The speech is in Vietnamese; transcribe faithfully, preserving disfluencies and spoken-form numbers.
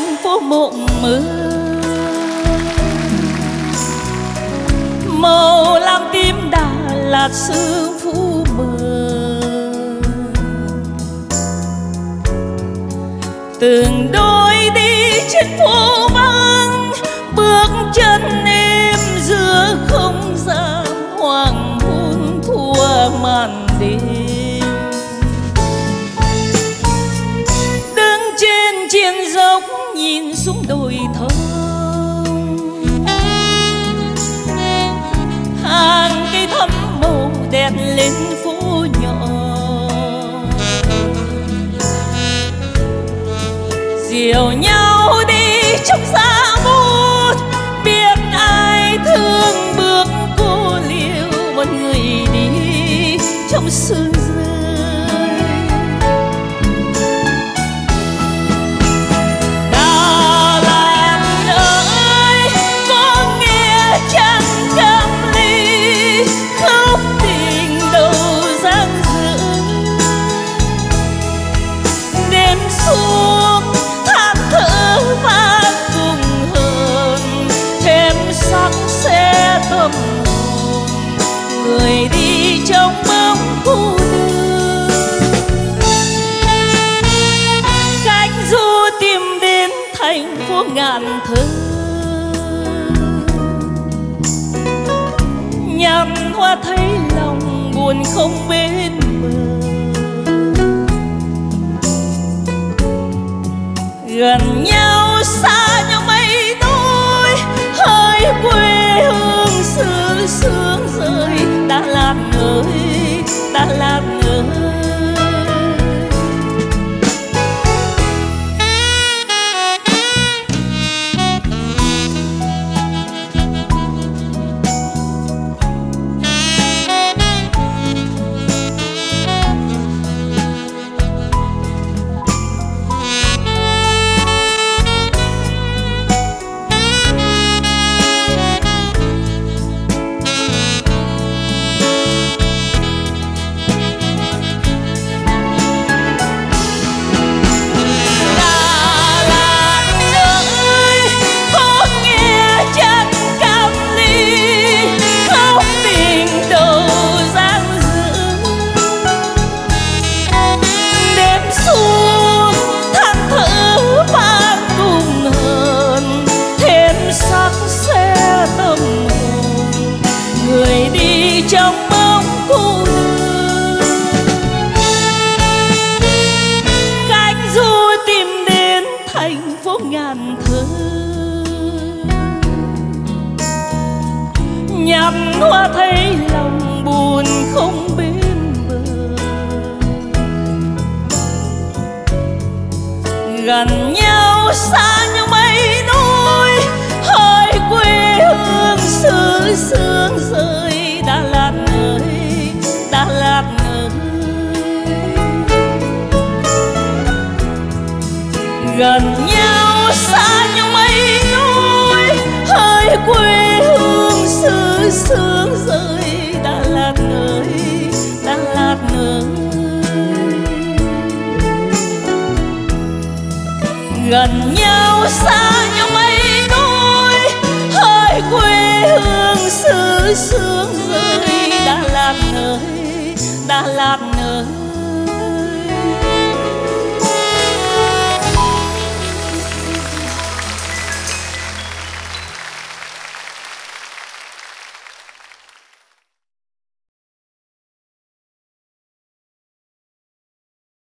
thành phố mộng mơ, màu lam tím Đà Lạt sương phủ mờ. Từng đôi đi trên phố vắng, bước chân em giữa không gian hoàng hôn thua màn đêm. Đứng trên triền dốc nhìn xuống đồi thông, hàng cây thắm màu đèn lên phố nhỏ. Dìu nhau đi trong giá bút, biết ai thương bước cô liêu. Một người đi trong sương rơi, Đà Lạt ơi có nghe chăng cam ly, khóc tình đầu giang dở. Đêm xuống than thở và cùng hơn, thêm sắc xe tâm hồn. Người đi trong bóng cô đơn, khách du tìm đến thành phố ngàn thơ. Nhắm hoa thấy lòng buồn không bên bờ, gần nhau xa nhau mấy đôi, hơi quê hương xứ sương rơi. Đà Lạt ơi, Đà Lạt ơi. Trong bóng cô đơn, khách du tìm đến thành phố ngàn thơ. Nhắm hoa thấy lòng buồn không bên bờ, gần nhau xa nhau mấy nỗi, hơi quê hương xứ sương rơi. Đà Lạt ơi, Đà Lạt ơi. Gần nhau xa nhau mấy nỗi, hơi quê hương xứ sương rơi. Đà Lạt ơi, Đà Lạt ơi. Gần nhau xa nhau mấy nỗi, hơi quê hương xứ sương rơi. Đà Lạt ơi, Đà Lạt